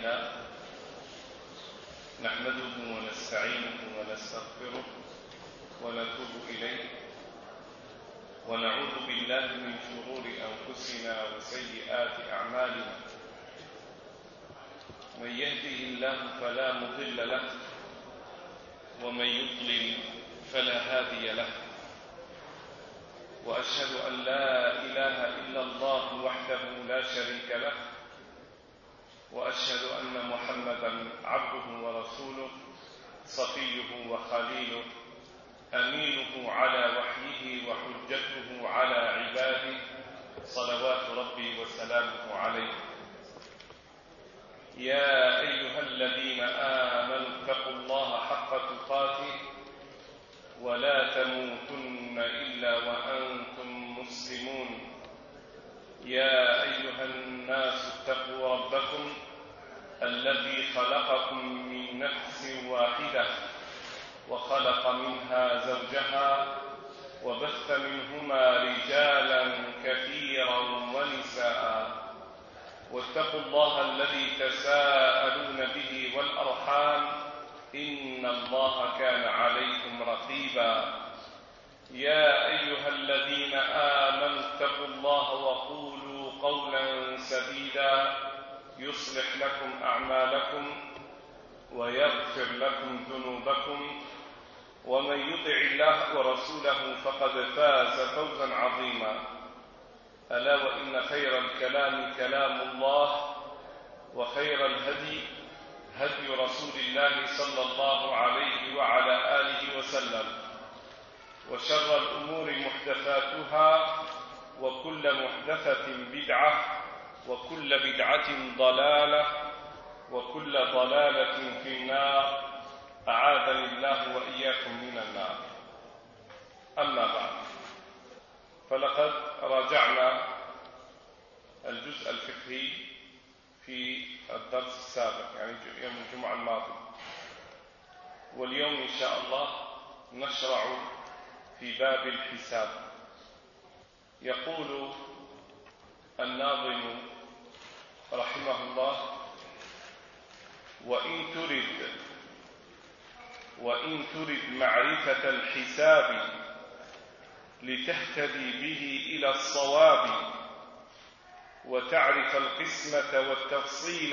لله نحمده ونستعينه ونستغفره ونتوب إليه ونعوذ بالله من شرور أنفسنا وسيئات أعمالنا. من يهده الله فلا مضل له ومن يضلل فلا هادي له، وأشهد أن لا إله إلا الله وحده لا شريك له، وأشهد أن محمدا عبده ورسوله صفيه وخليله أمينه على وحيه وحجته على عباده صلوات ربي وسلامه عليه. يا أيها الذين آمنوا اتقوا الله حق تقاته ولا تموتن إلا وأنتم مسلمون. يا أيها الناس اتقوا ربكم الذي خلقكم من نفس واحدة وخلق منها زوجها وبث منهما رجالا كثيرا ونساء، واتقوا الله الذي تساءلون به والأرحام إن الله كان عليكم رقيبا. يا أيها الذين آمنوا اتقوا الله وقولوا قولا سديدا يصلح لكم أعمالكم ويغفر لكم ذنوبكم، ومن يطع الله ورسوله فقد فاز فوزا عظيما. ألا وإن خير الكلام كلام الله، وخير الهدي هدي رسول الله صلى الله عليه وعلى آله وسلم، وشر الأمور محدثاتها، وكل محدثة بدعة، وكل بدعة ضلالة، وكل ضلالة في النار. أعاذني الله وإياكم من النار. أما بعد، فلقد راجعنا الجزء الفقهي في الدرس السابق، يعني يوم الجمعة الماضي، واليوم إن شاء الله نشرع في باب الحساب. يقول الناظم رحمه الله: وإن ترد معرفة الحساب لتهتدي به إلى الصواب، وتعرف القسمة والتفصيل،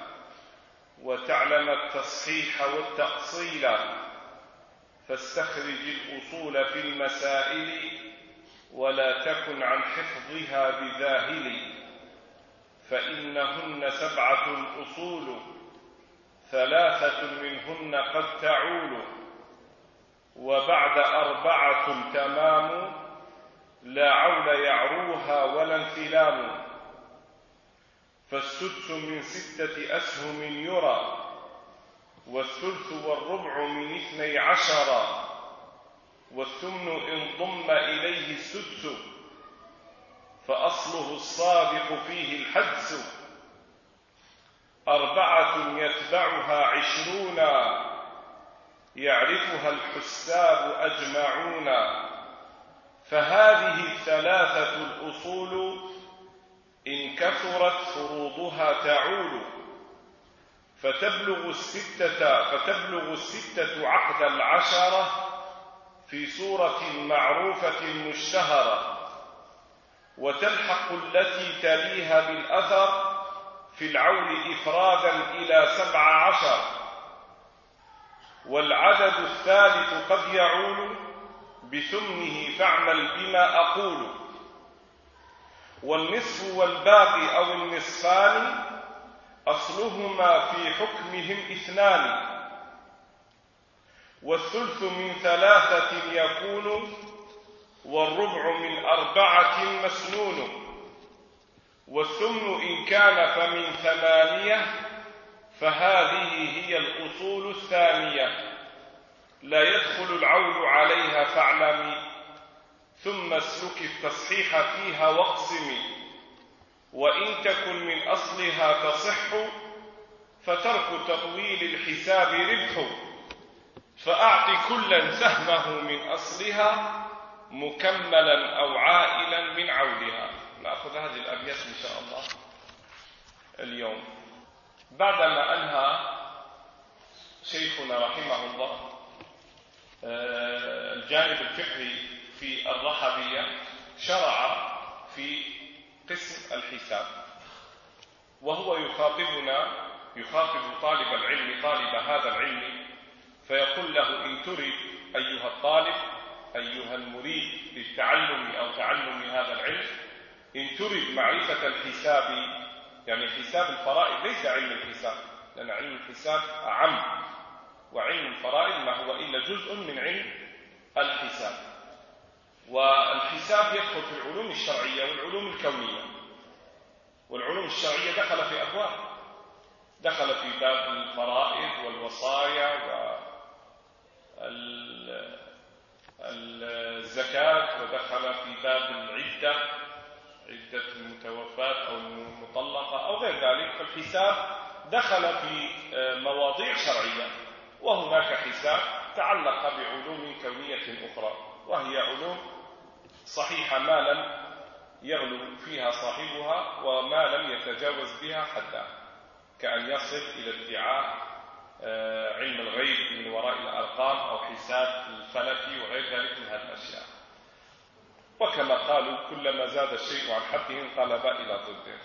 وتعلم التصحيح والتأصيل، فاستخرج الأصول في المسائل، ولا تكن عن حفظها بذاهل. فإنهن 7 أصول، 3 منهن قد تعول، وبعد 4 تمام، لا عول يعروها ولا انفلام. فالسدس من 6 أسهم يرى، والثلث والربع من 12، والثمن إن ضم إليه السدس، فأصله الصادق فيه الحدس. 4 يتبعها 20، يعرفها الحساب أجمعون. فهذه 3 الأصول، إن كثرت فروضها تعول. فتبلغ الستة عقد 10 في صورة معروفة مشتهرة، وتلحق التي تليها بالأثر في العول إفرادا إلى 17. والعدد الثالث قد يعول بثمنه، فاعمل بما أقول. والنصف والباقي أو النصفان، أصلهما في حكمهم 2. والثلث من 3 يكون، والربع من 4 مسنون. والثمن إن كان فمن 8، فهذه هي الأصول الثانية. لا يدخل العول عليها فاعلمي، ثم اسلك التصحيح فيها واقسمي. وإن تكن من أصلها تصح، فترك تطويل الحساب ربح. فأعط كلا سهمه من أصلها، مكملا أو عائلا من عولها. نأخذ هذه الأبيات إن شاء الله اليوم. بعدما أنهى شيخنا رحمه الله الجانب الفقهي في الرحبية، شرع في قسم الحساب، وهو يخاطب طالب العلم، طالب هذا العلم، فيقول له: إن تريد أيها الطالب، أيها المريد للتعلم أو تعلم هذا العلم، إن تريد معرفة الحساب، يعني حساب الفرائض، ليس علم الحساب، لأن علم الحساب أعم، وعلم الفرائض ما هو إلا جزء من علم الحساب. والحساب يدخل في العلوم الشرعية والعلوم الكونية، والعلوم الشرعية دخل في أبواب، دخل في باب الفرائض والوصايا والزكاة، ودخل في باب العدة، عدة المتوفاة أو المطلقة أو غير ذلك. فالحساب دخل في مواضيع شرعية، وهناك حساب تعلق بعلوم كونية أخرى، وهي علوم صحيحة ما لم يغلو فيها صاحبها وما لم يتجاوز بها حدها، كأن يصل إلى ادعاء علم الغيب من وراء الأرقام أو حساب الفلكي وغير ذلك من هذه الأشياء. وكما قالوا: كلما زاد الشيء عن حده انقلب إلى ضده.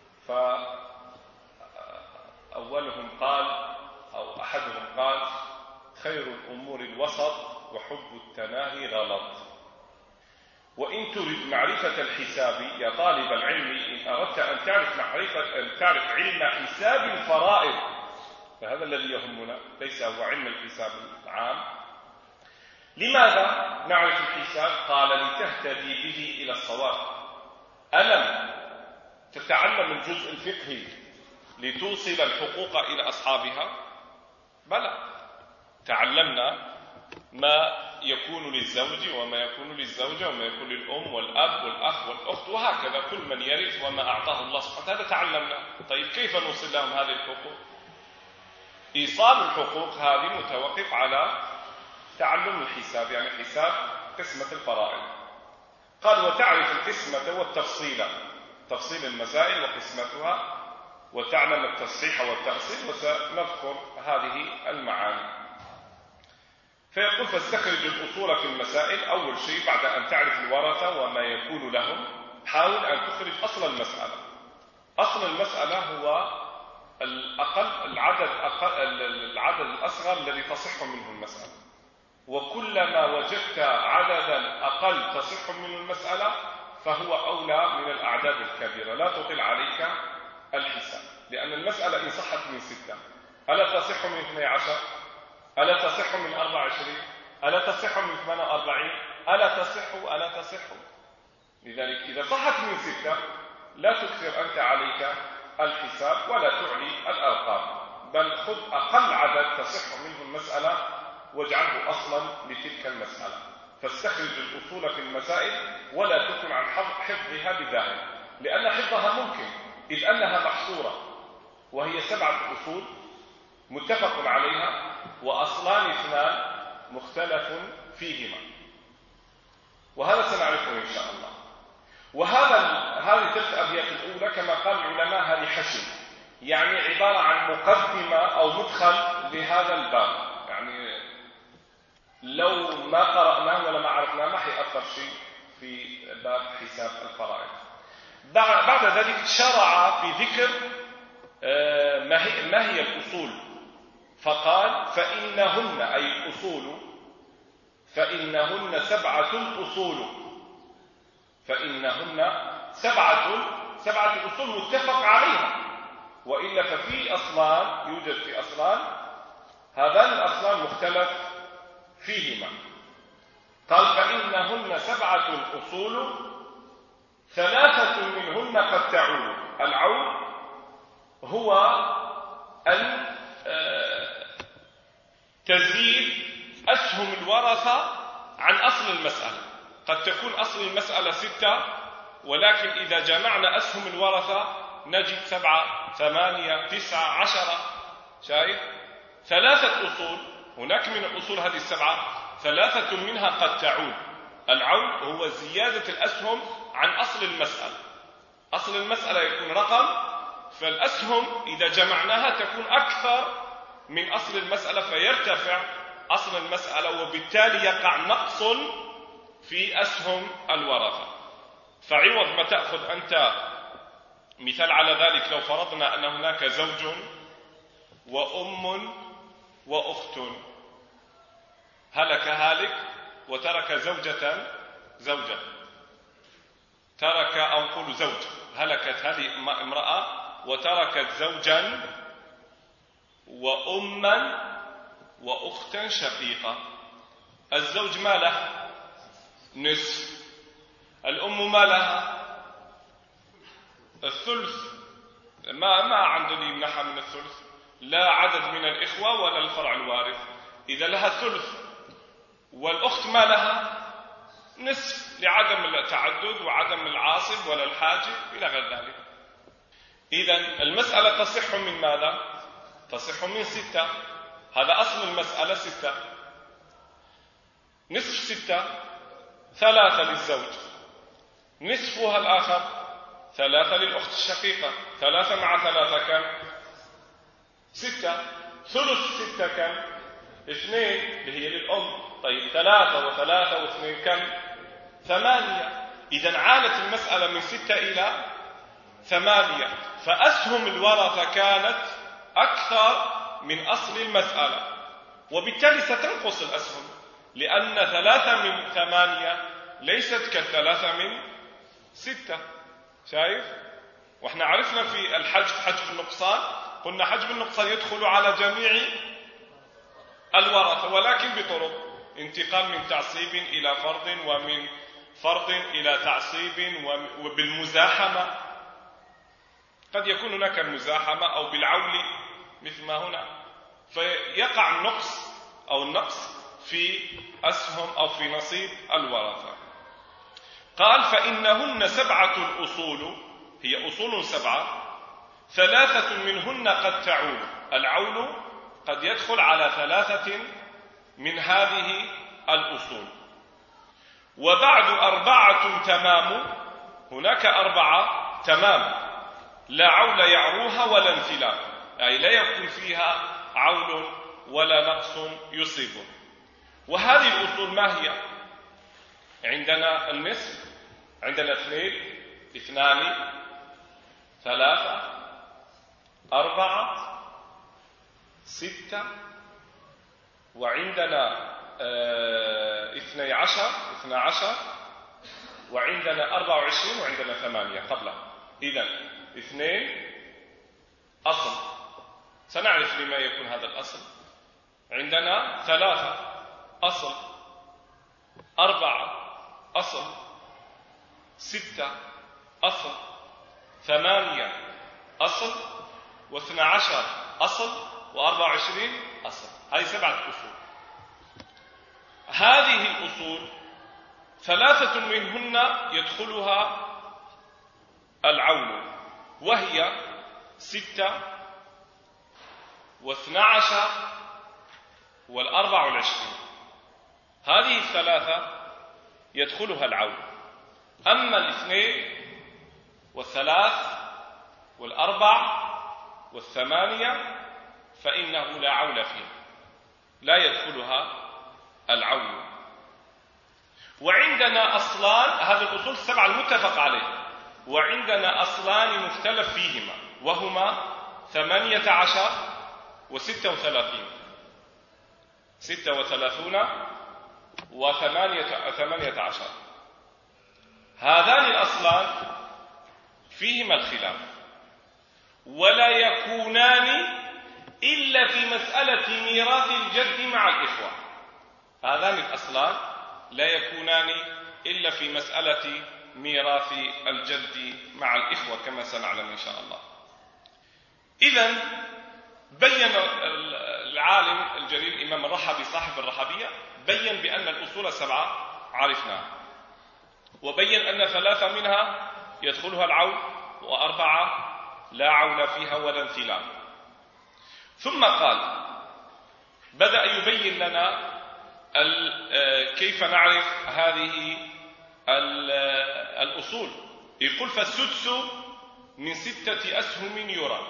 فأولهم قال، أو أحدهم قال: خير الأمور الوسط، وحب التناهي غلط. وإن تريد معرفة الحساب يا طالب العلم، إن أردت أن تعرف علم حساب الفرائض، فهذا الذي يهمنا، ليس هو علم الحساب العام. لماذا نعرف الحساب؟ قال: لتهتدي به إلى الصواب. ألم تتعلم الجزء الفقهي لتوصل الحقوق إلى أصحابها؟ بلى، تعلمنا ما يكون للزوج وما يكون للزوجة وما يكون للأم والأب والأخ والأخت، وهكذا كل من يرث وما أعطاه الله سبحانه. هذا تعلمنا. طيب كيف نوصل لهم هذه الحقوق؟ إيصال الحقوق هذه متوقف على تعلم الحساب، يعني حساب قسمة الفرائض. قال: وتعرف القسمة والتفصيل، تفصيل المسائل وقسمتها، وتعلم التصحيح والتأصيل، وسنذكر هذه المعاني. فيقول: فاستخرج الأصول في المسائل. أول شيء بعد أن تعرف الورثة وما يكون لهم، حاول أن تخرج أصل المسألة. أصل المسألة هو العدد الأصغر الذي تصح منه المسألة، وكلما وجدت عددا أقل تصح منه المسألة فهو أولى من الأعداد الكبيرة. لا تطل عليك الحساب، لأن المسألة إن صحت من 6 ألا تصح من 12؟ ألا تصح من 24؟ ألا تصح من 48؟ ألا تصح. لذلك إذا صحت من 6 لا تكثر أنت عليك الحساب ولا تعلي الأرقام، بل خذ أقل عدد تصح منه المسألة واجعله أصلا لتلك المسألة. فاستخرج الأصول في المسائل ولا تكن عن حفظها بذاهب، لأن حفظها ممكن، إذ أنها محصورة، وهي 7 أصول متفق عليها، وأصلان 2 مختلف فيهما، وهذا سنعرفه إن شاء الله. هذه 3 أبيات الأولى كما قال العلماء هذه حشو، يعني عبارة عن مقدمة أو مدخل لهذا الباب، يعني لو ما قرأناه ولا ما عرفناه ما حيأثر شيء في باب حساب الفرائض. بعد ذلك شرع في ذكر ما هي الأصول، فقال: فإنهن، أي الأصول، فإنهن 7 أصول، فإنهن 7 أصول متفق عليها، وإلا ففي أصلان، يوجد في أصلان، هذان الأصلان مختلف فيهما. قال: فإنهن 7 أصول 3 منهن قد تعول. العول هو أن تزيد أسهم الورثة عن أصل المسألة. قد تكون أصل المسألة 6، ولكن إذا جمعنا أسهم الورثة نجد 7 8 9 10. شايف؟ 3 أصول، هناك من الأصول هذه 7 3 منها قد تعود. العول هو زيادة الأسهم عن أصل المسألة. أصل المسألة يكون رقم، فالأسهم إذا جمعناها تكون أكثر من أصل المسألة، فيرتفع أصل المسألة، وبالتالي يقع نقص في أسهم الورثة. فعوض ما تأخذ أنت مثال على ذلك، لو فرضنا أن هناك زوج وأم وأخت، هلك هالك وترك زوجة، ترك أو نقول زوج، هلكت هذه امرأة وتركت زوجا وأما وأختا شقيقة. الزوج ما له؟ نصف. الأم ما لها؟ الثلث. ما عنده لي يمنحها من الثلث، لا عدد من الإخوة ولا الفرع الوارث، إذا لها ثلث. والأخت ما لها؟ نصف، لعدم التعدد وعدم العاصب ولا الحاجب إلى غير ذلك. إذن المسألة تصح من ماذا؟ تصح من 6. هذا أصل المسألة 6. نصف 6 3 للزوج، نصفها الآخر 3 للأخت الشقيقة. 3 مع 3 كم؟ 6. ثلث 6 كم؟ 2 اللي هي للأم. طيب 3 و3 و2 كم؟ 8. إذن عالت المسألة من 6 إلى 8، فأسهم الورثة كانت أكثر من أصل المسألة، وبالتالي ستنقص الأسهم، لأن 3 من 8 ليست ك3 من 6. شايف؟ وإحنا عرفنا في حجب النقصان، قلنا حجب النقصان يدخل على جميع الورثة، ولكن بطرق: انتقال من تعصيب إلى فرض، ومن فرض إلى تعصيب، وبالمزاحمة. قد يكون هناك المزاحمة أو بالعول مثل ما هنا، فيقع النقص أو النقص في أسهم أو في نصيب الورثة. قال: فإنهن 7 الأصول، هي أصول 7، 3 منهن قد تعول. العول قد يدخل على 3 من هذه الأصول. وبعد 4 تمام، هناك 4 تمام، لا عول يعروها ولا انثلام، أي لا يكون فيها عول ولا نقص يصيبه. وهذه الأصول ما هي؟ عندنا النصف، عندنا 2 2 3 4 6، وعندنا 12، وعندنا 24، وعندنا 8 قبلها. إذن 2 أصل، سنعرف لما يكون هذا الأصل. عندنا 3 أصل، 4 أصل، 6 أصل، 8 أصل، و12 أصل، و24 أصل. هذه 7 أصول. هذه الأصول 3 منهن يدخلها العول، وهي 6 و12 و24. هذه 3 يدخلها العول. أما 2 و3 و4 و8 فإنه لا عول فيه، لا يدخلها العول. وعندنا أصلان، هذه الأصول 7 المتفق عليه، وعندنا أصلان مختلف فيهما، وهما 18 و36، 36 و18. هذان الأصلان فيهما الخلاف، ولا يكونان إلا في مسألة ميراث الجد مع الإخوة. هذان الأصلان لا يكونان إلا في مسألة ميراث الجد مع الإخوة، كما سنعلم إن شاء الله. إذن بين العالم الجليل الإمام الرحبي صاحب الرحبية، بين بأن الأصول 7 عرفناها، وبين أن 3 منها يدخلها العول، و4 لا عول فيها ولا انثلام. ثم قال، بدأ يبين لنا كيف نعرف هذه الأصول. يقول: فالسدس من 6 أسهم يرى.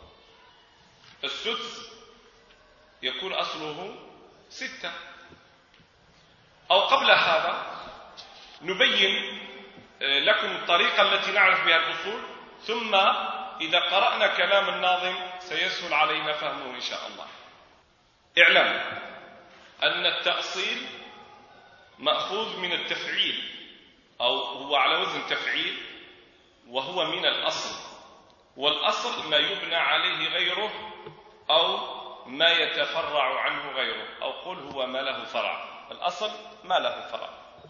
السدس يكون أصله 6. أو قبل هذا نبين لكم الطريقة التي نعرف بها الأصول، ثم إذا قرأنا كلام الناظم سيسهل علينا فهمه إن شاء الله. اعلم أن التأصيل مأخوذ من التفعيل، أو هو على وزن تفعيل، وهو من الأصل. والأصل ما يبنى عليه غيره أو ما يتفرع عنه غيره، أو قل هو ما له فرع. الأصل ما له فرع.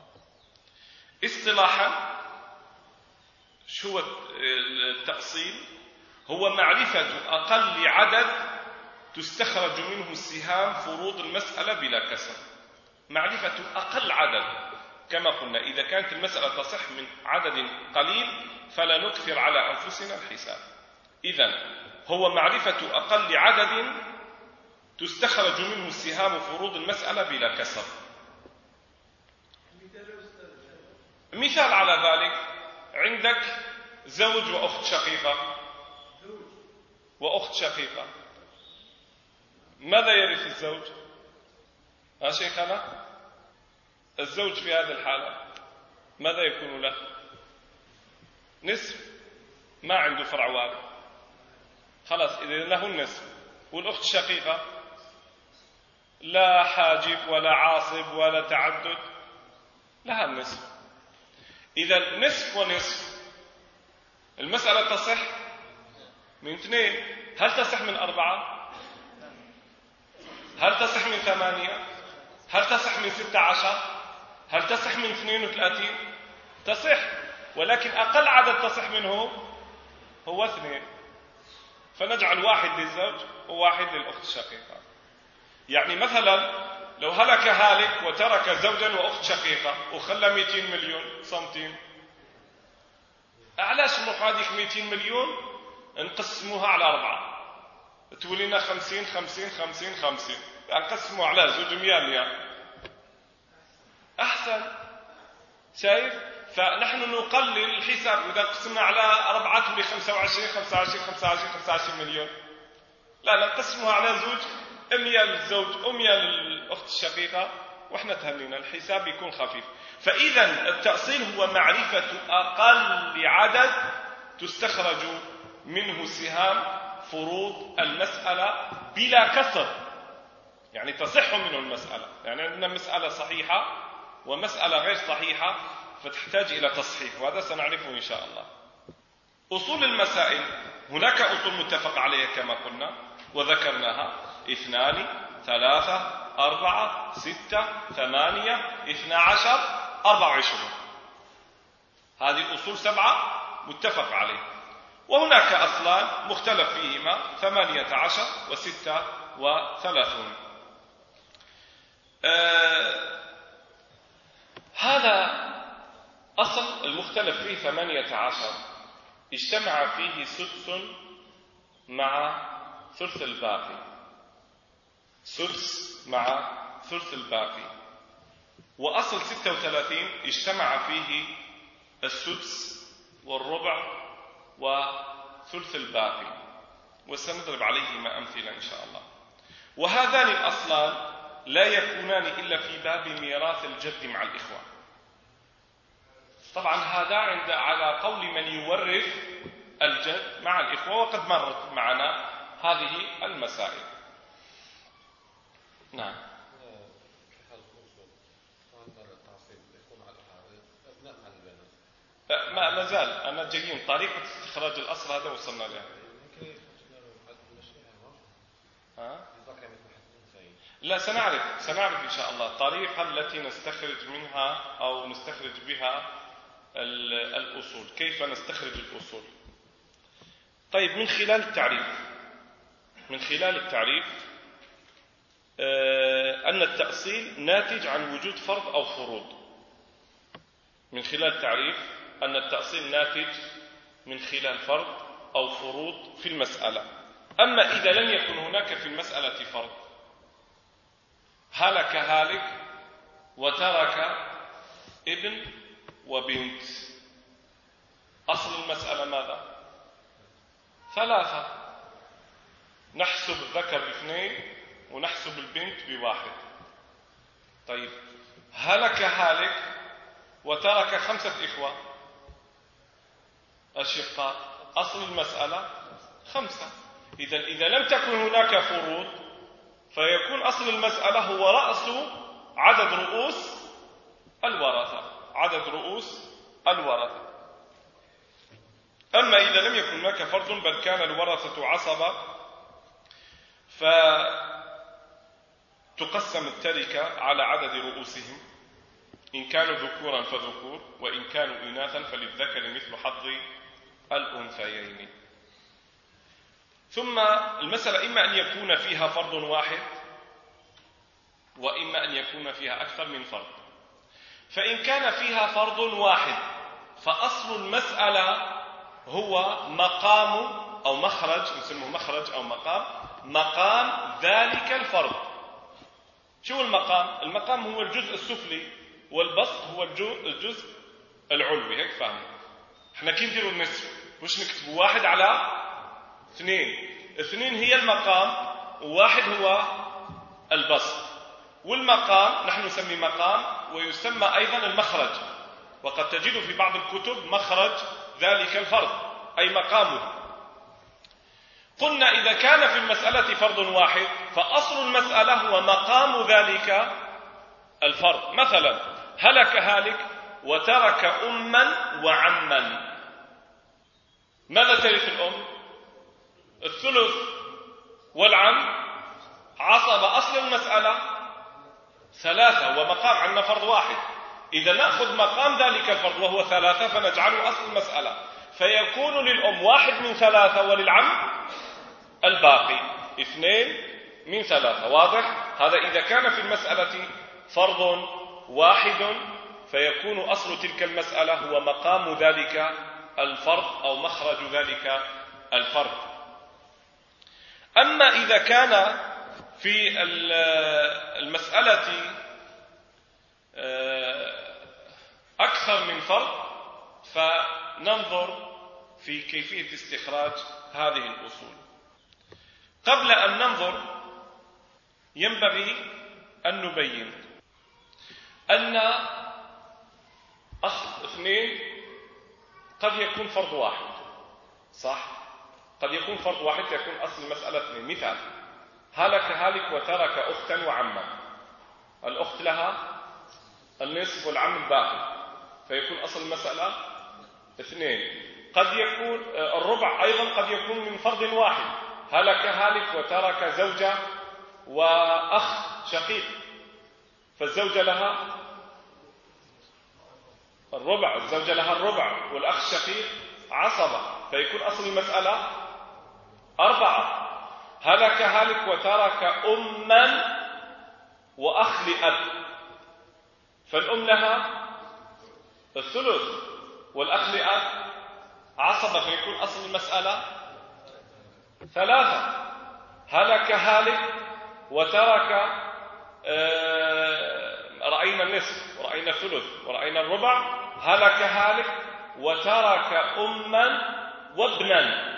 اصطلاحا شو التأصيل؟ هو معرفة أقل عدد تستخرج منه السهام فروض المسألة بلا كسر. معرفة أقل عدد، كما قلنا إذا كانت المسألة تصح من عدد قليل فلا نكثر على أنفسنا الحساب. إذن هو معرفة أقل عدد تستخرج منه السهام فروض المسألة بلا كسر. مثال على ذلك، عندك زوج وأخت شقيقة. وأخت شقيقة، ماذا يرث الزوج؟ شيخنا، الزوج في هذه الحالة ماذا يكون له؟ نصف، ما عنده فرع وارث، خلاص إذا له النصف. والأخت الشقيقة لا حاجب ولا عاصب ولا تعدد، لها النصف. إذا نصف ونصف، المسألة تصح من 2. هل تصح من 4؟ هل تصح من 8؟ هل تصح من 16؟ هل تصح من 32؟ تصح، ولكن أقل عدد تصح منه هو 2. فنجعل واحد للزوج وواحد للأخت الشقيقة. يعني مثلا لو هلك هالك وترك زوجا وأخت شقيقة وخلى 200 مليون سنتيم، علاش نروح هذيك 200 مليون نقسموها على 4 تولينا 50 50 50 50، يعني نقسموها على زوج 100 أحسن. شايف؟ فنحن نقلل الحساب. إذا قسمنا على 4 تولي 25 25 25 25 مليون. لا، نقسمها على زوج، 100 للزوج و100 للأخت الشقيقة، وإحنا تهنينا، الحساب يكون خفيف. فإذا التأصيل هو معرفة أقل عدد تستخرج منه سهام فروض المسألة بلا كسر، يعني تصح منه المسألة. يعني عندنا مسألة صحيحة ومسألة غير صحيحة فتحتاج إلى تصحيح، وهذا سنعرفه إن شاء الله. أصول المسائل، هناك أصول متفق عليها كما قلنا وذكرناها: 2 3 4 6 8 12 24. هذه الأصول 7 متفق عليه. وهناك أصلان مختلف فيهما: 18 و36. هذا أصل المختلف فيه 18 اجتمع فيه سدس مع ثلث الباقي، سدس مع ثلث الباقي. وأصل 36 اجتمع فيه السدس والربع وثلث الباقي، وسنضرب عليهما أمثلة إن شاء الله. وهذان الأصلان لا يكونان إلا في باب ميراث الجد مع الإخوة. طبعا هذا على قول من يورث الجد مع الإخوة، وقد مرت معنا هذه المسائل. نعم. ما زال أنا جايين طريقة استخراج الأصل هذا وصلنا لها. لا، سنعرف إن شاء الله الطريقة التي نستخرج منها أو نستخرج بها الأصول، كيف نستخرج الأصول. طيب، من خلال التعريف أن التأصيل ناتج عن وجود فرض أو فروض. من خلال التعريف أن التأصيل ناتج من خلال فرض أو فروض في المسألة. أما إذا لم يكن هناك في المسألة فرض، هلك هالك وترك ابن وبنت، أصل المسألة ماذا؟ 3. نحسب الذكر 2 ونحسب البنت ب1. طيب هلك هالك وترك 5 إخوة أشقاء، أصل المسألة 5. إذا لم تكن هناك فروض فيكون أصل المسألة هو رأس عدد رؤوس الورثة. أما إذا لم يكن هناك فرض بل كان الورثة عصبة فتقسم التركة على عدد رؤوسهم، إن كانوا ذكورا فذكور، وإن كانوا إناثا فللذكر مثل حظ الأنثيين. ثم المسألة إما أن يكون فيها فرض واحد وإما أن يكون فيها أكثر من فرض. فإن كان فيها فرض واحد فأصل المسألة هو مقام أو مخرج، نسميه مخرج أو مقام ذلك الفرض. شو المقام؟ المقام هو الجزء السفلي والبسط هو الجزء العلوي. هيك فاهم؟ احنا كيف نديروا النسب؟ مش نكتبوا 1 على 2. 2 هي المقام و1 هو البسط. والمقام نحن نسميه مقام ويسمى أيضا المخرج، وقد تجد في بعض الكتب مخرج ذلك الفرض أي مقامه. قلنا إذا كان في المسألة فرض واحد فأصل المسألة هو مقام ذلك الفرض. مثلا هلك هالك وترك أما وعما، ماذا ترث الأم؟ الثلث، والعم عصب. أصل المسألة 3 ومقام عندنا فرض واحد. إذا نأخذ مقام ذلك الفرض وهو 3 فنجعله أصل المسألة، فيكون للأم 1 من 3 وللعم الباقي 2 من 3. واضح؟ هذا إذا كان في المسألة فرض واحد فيكون أصل تلك المسألة هو مقام ذلك الفرض أو مخرج ذلك الفرض. أما إذا كان في المسألة أكثر من فرض فننظر في كيفية استخراج هذه الأصول. قبل أن ننظر ينبغي أن نبين أن أصل 2 قد يكون فرض واحد، صح؟ قد يكون فرض واحد يكون أصل المسألة 2. مثال: هلك هالك وترك أختا وعما، الأخت لها النصف والعم الباقي، فيكون أصل المسألة 2. قد يكون الربع أيضا قد يكون من فرض واحد، هلك هالك وترك زوجة وأخ شقيق، فالزوجة لها الربع، الزوجة لها الربع والأخ الشقيق عصبة، فيكون أصل المسألة 4. هلك هالك وترك أما وأخ لأب، فالأم لها الثلث والأخ لأب عصبة، فيكون أصل المسألة 3. هلك هالك وترك رأينا النصف ورأينا الثلث ورأينا الربع، هلك هالك وترك أما وابنا،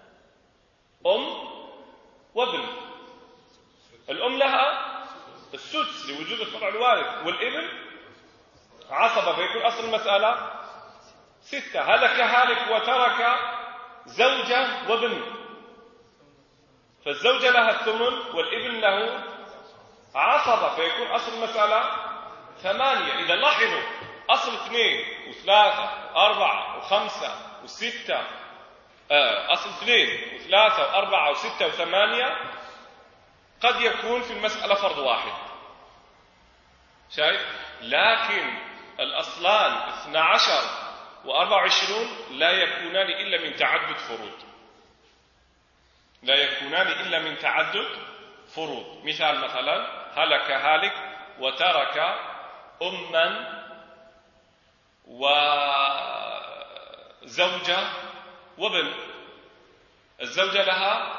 أم وابن، الأم لها السدس لوجود الفرع الوارث، والابن عصبة، فيكون أصل المسألة 6. هلك هالك وترك زوجة وابن، فالزوجة لها الثمن والابن له عصبة، فيكون أصل المسألة 8. إذا لاحظوا أصل 2 و3 و4 و5 و6، أصل 2 و3 و4 و6 و8 قد يكون في المسألة فرض واحد، شايف؟ لكن الأصلان 12 و24 لا يكونان إلا من تعدد فروض، لا يكونان إلا من تعدد فروض. مثلا هلك هالك وترك أما وزوجة وابن، الزوجة لها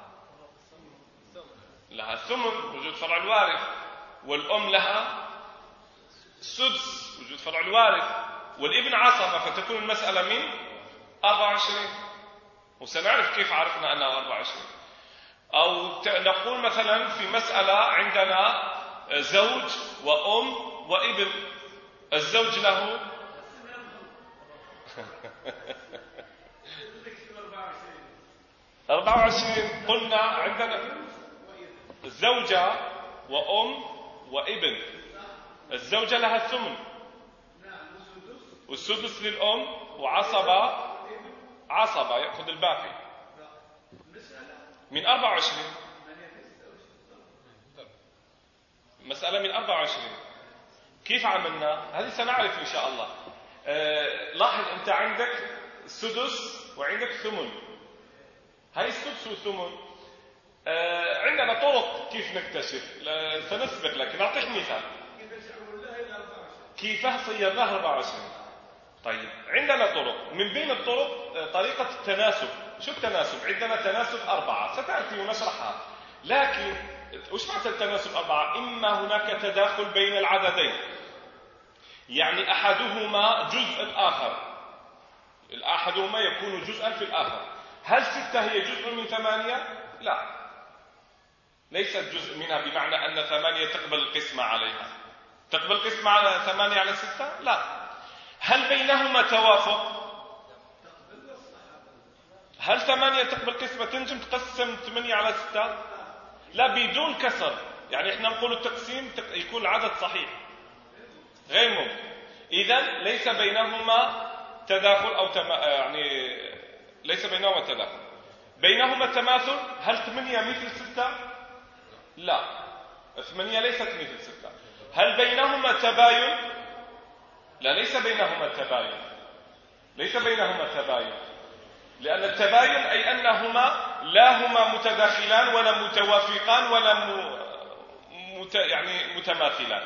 الثمن وجود فرع الوارث، والأم لها السدس وجود فرع الوارث، والابن عصبة، فتكون المسألة من 24. وسنعرف كيف عرفنا أنه 24. أو نقول مثلا في مسألة عندنا زوج وأم وابن، الزوج له 24. قلنا عندنا زوجة وأم وابن، الزوجة لها الثمن والسدس للأم، عصبة يأخذ الباقي من 24. مسألة من 24. كيف عملنا؟ هذه سنعرف إن شاء الله. لاحظ أنت عندك السدس وعندك ثمن، هاي السدس والثمن. عندنا طرق كيف نكتشف، سنسبق لك. نعطيك مثال كيف صيرناه 24. طيب عندنا طرق، من بين الطرق طريقة التناسب. شو التناسب؟ عندنا تناسب 4 ستأتي ونشرحها. لكن وش معنى التناسب 4؟ إما هناك تداخل بين العددين، يعني أحدهما جزء الآخر، أحدهما يكون جزءا في الآخر. هل 6 هي جزء من 8؟ لا، ليست جزء منها، بمعنى أن 8 تقبل القسمة عليها. تقبل القسمة على 8 على 6؟ لا. هل بينهما توافق؟ هل 8 تقبل قسمة تنجم تقسم 8 على 6؟ لا، بدون كسر. يعني احنا نقول التقسيم يكون العدد صحيح، غير ممكن. إذن ليس بينهما تداخل أو يعني ليس بينهما تداخل، بينهما تماثل. هل 8 مثل 6؟ لا، 8 ليست مثل 6. هل بينهما تباين؟ لا، ليس بينهما تباين، ليس بينهما تباين، لأن التباين أي أنهما لا هما متداخلان ولا متوافقان ولا يعني متماثلان،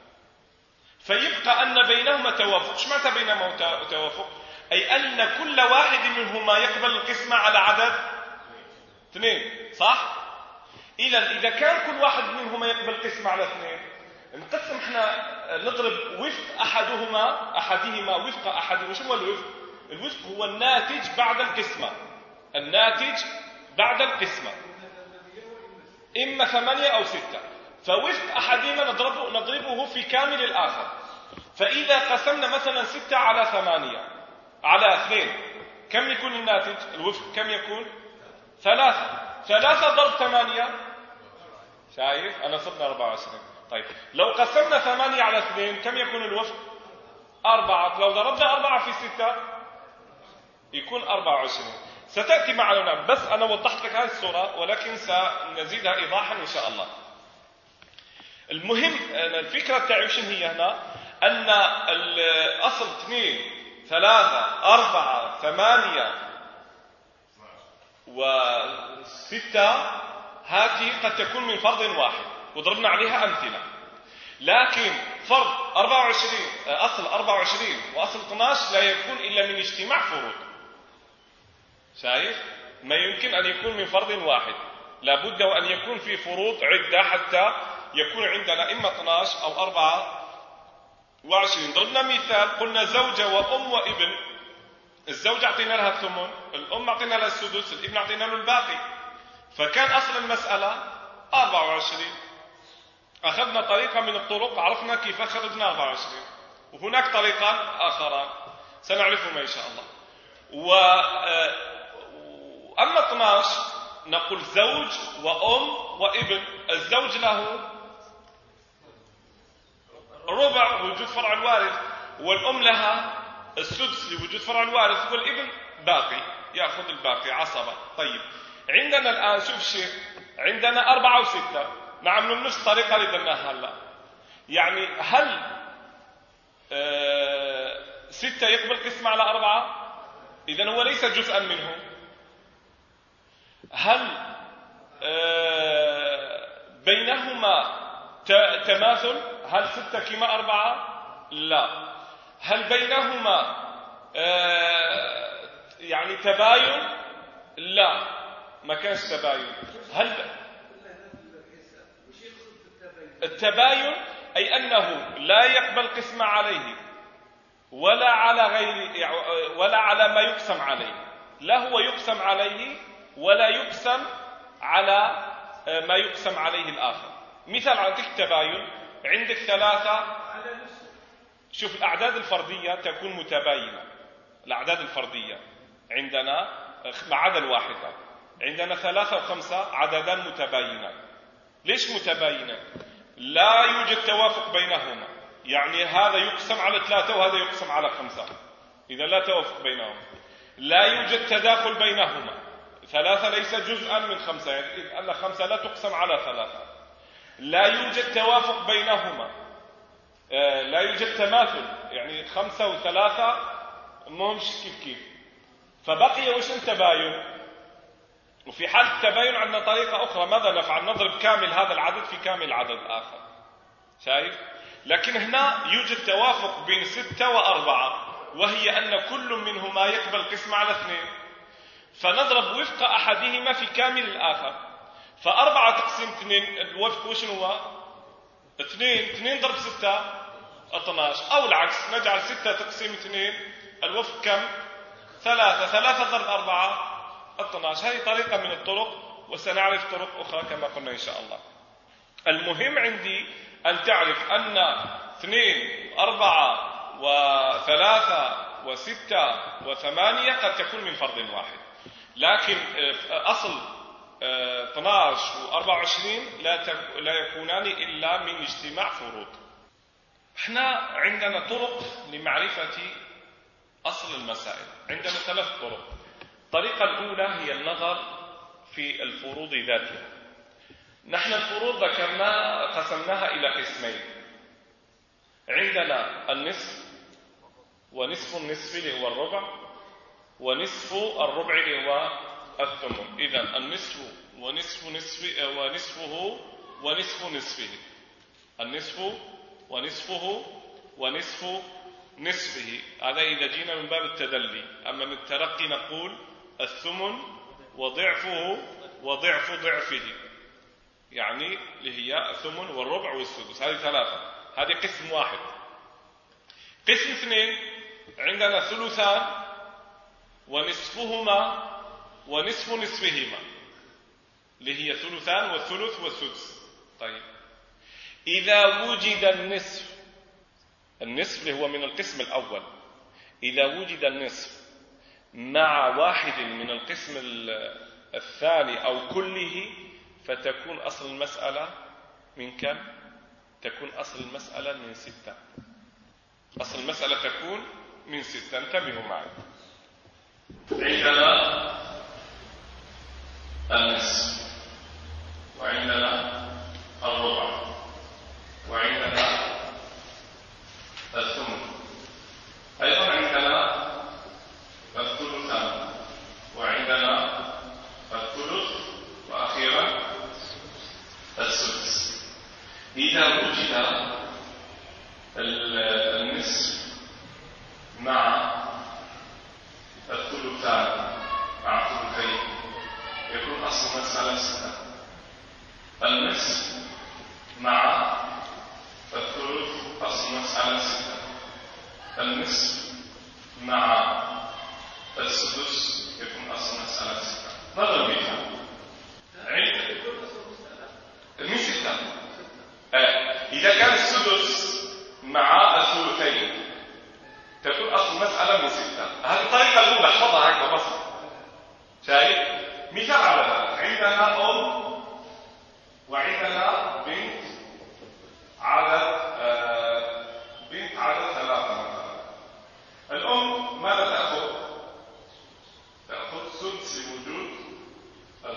فيبقى أن بينهما توافق. ايش معنى بينهما توافق؟ أي أن كل واحد منهما يقبل القسمة على عدد 2، صح؟ إذا كان كل واحد منهما يقبل القسمة على 2، نقسم احنا، نضرب وفق أحدهما وفق أحدهما. شو هو الوفق؟ الوفق هو الناتج بعد القسمة، الناتج بعد القسمة، إما 8 أو 6. فوفق أحدهما نضربه في كامل الآخر. فإذا قسمنا مثلا 6 على 8 على 2، كم يكون الناتج؟ الوفق كم يكون؟ 3 ضرب 8، شايف؟ أنا صرنا 24. طيب لو قسمنا 8 على 2 كم يكون الوفق؟ 4. لو ضربنا 4 في 6 يكون 24. ستأتي معنا، بس أنا وضحت لك هذه الصورة، ولكن سنزيدها إيضاحا إن شاء الله. المهم الفكرة تاعي شنو هي هنا؟ أن الأصل 2 3 4 8 و6 هذه قد تكون من فرض واحد، وضربنا عليها أمثلة. لكن فرض 24، أصل 24 وأصل 12 لا يكون إلا من اجتماع فروض. شايف؟ ما يمكن أن يكون من فرض واحد، لابد وأن يكون في فروض عدة حتى يكون عندنا إما 12 أو 24. ضربنا مثال، قلنا زوجة وأم وابن. الزوجة أعطينا لها الثمن، الأم أعطينا لها السدس، الابن أعطينا له الباقي. فكان أصل المسألة 24. أخذنا طريقة من الطرق، عرفنا كيف خرجنا 24. وهناك طريقان آخران سنعرفهما إن شاء الله. أما 12 نقول زوج وأم وابن. الزوج له ربع وجود فرع الوارث، والأم لها السدس لوجود فرع الوارث، والابن باقي يأخذ الباقي عصبة. طيب عندنا الآن شوف شيء، عندنا 4 و6. نعمل نفس الطريقة اللي درناها هلا. يعني هل 6 يقبل قسمة على 4؟ إذن هو ليس جزءا منه. هل بينهما تماثل؟ هل 6 كما 4؟ لا. هل بينهما يعني تباين؟ لا، ما كانش تباين. هل التباين أي أنه لا يقبل قسمة عليه ولا على غير، ولا على ما يقسم عليه. لا هو يقسم عليه ولا يقسم على ما يقسم عليه الآخر. مثال عندك تباين، عندك ثلاثة، شوف الأعداد الفردية تكون متباينة. الأعداد الفردية عندنا مع عدد واحدة، عندنا 3 و5 عددان متباينان. ليش متباينة؟ لا يوجد توافق بينهما، يعني هذا يقسم على 3 وهذا يقسم على 5، إذا لا توافق بينهم. لا يوجد تداخل بينهما، 3 ليس جزءا من 5، يعني أن 5 لا تقسم على 3. لا يوجد توافق بينهما، لا يوجد تماثل، يعني 5 و3 مش كيف. فبقي وش التباين؟ وفي حال التباين عندنا طريقة أخرى، ماذا نفعل؟ نضرب كامل هذا العدد في كامل العدد الآخر، شايف؟ لكن هنا يوجد توافق بين 6 و4، وهي أن كل منهما يقبل قسمة على 2، فنضرب وفق أحدهما في كامل الآخر. ف4 تقسيم 2 الوفق وش هو؟ 2 ضرب 6 12، أو العكس نجعل 6 تقسيم 2 الوفق كم؟ 3 ضرب 4 12. هذه طريقة من الطرق، وسنعرف طرق أخرى كما قلنا إن شاء الله. المهم عندي أن تعرف أن 2 4 و3 و6 و8 قد تكون من فرد واحد، لكن أصل 12 و24 لا يكونان إلا من اجتماع فروض. احنا عندنا طرق لمعرفة أصل المسائل، عندنا 3 طرق. الطريقة الأولى هي النظر في الفروض ذاتها. نحن الفروض قسمناها إلى قسمين، عندنا النصف ونصف النصف اللي هو الربع، ونصف الربع اللي هو الثمن. إذن النصف ونصف نصفه ونصف نصفه، النصف ونصفه ونصف نصفه، هذا إذا جينا من باب التدلي. أما من الترقي نقول الثمن وضعفه وضعف ضعفه، يعني اللي هي الثمن والربع والسدس، هذه 3. هذه قسم واحد. قسم 2 عندنا ثلثان ونصفهما ونصف نصفهما، اللي هي ثلثان والثلث والسدس. طيب إذا وجد النصف اللي هو من القسم الأول، إذا وجد النصف مع واحد من القسم الثاني أو كله، فتكون أصل المسألة من كم؟ تكون أصل المسألة من 6. أصل المسألة تكون من 6. انتبهوا معي. عندنا النصف، وعندنا الربع، وعندنا الثمن، أيضا عندنا الثلثان، وعندنا الثلث، وأخيرا السدس. إذا وجد النصف مع الثلثان مع الثلثين، يكون أصل المسألة 6. النصف مع الثلث أصل المسألة 6. النصف مع السدس يكون أصل المسألة 6. نضرب مثال من 6. إذا كان السدس مع الثلثين تكون أصل المسألة من 6. هذه الطريقة الأولى، احفظها هكذا بسيط. شايف؟ مثال على ذلك، عندنا أم وعندنا بنت عدد 3 مثلا. الأم ماذا تأخذ؟ تأخذ سدس وجود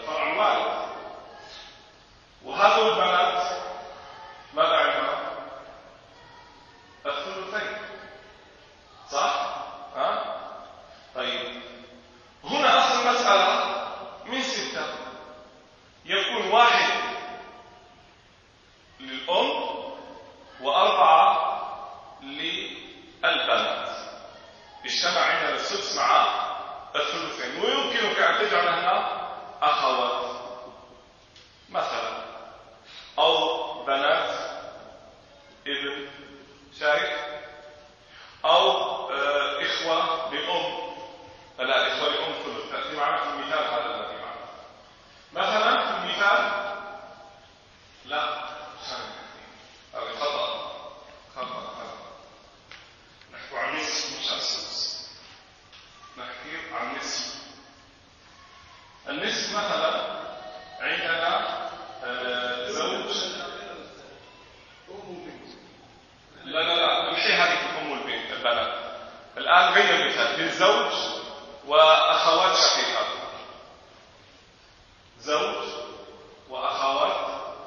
وأخوات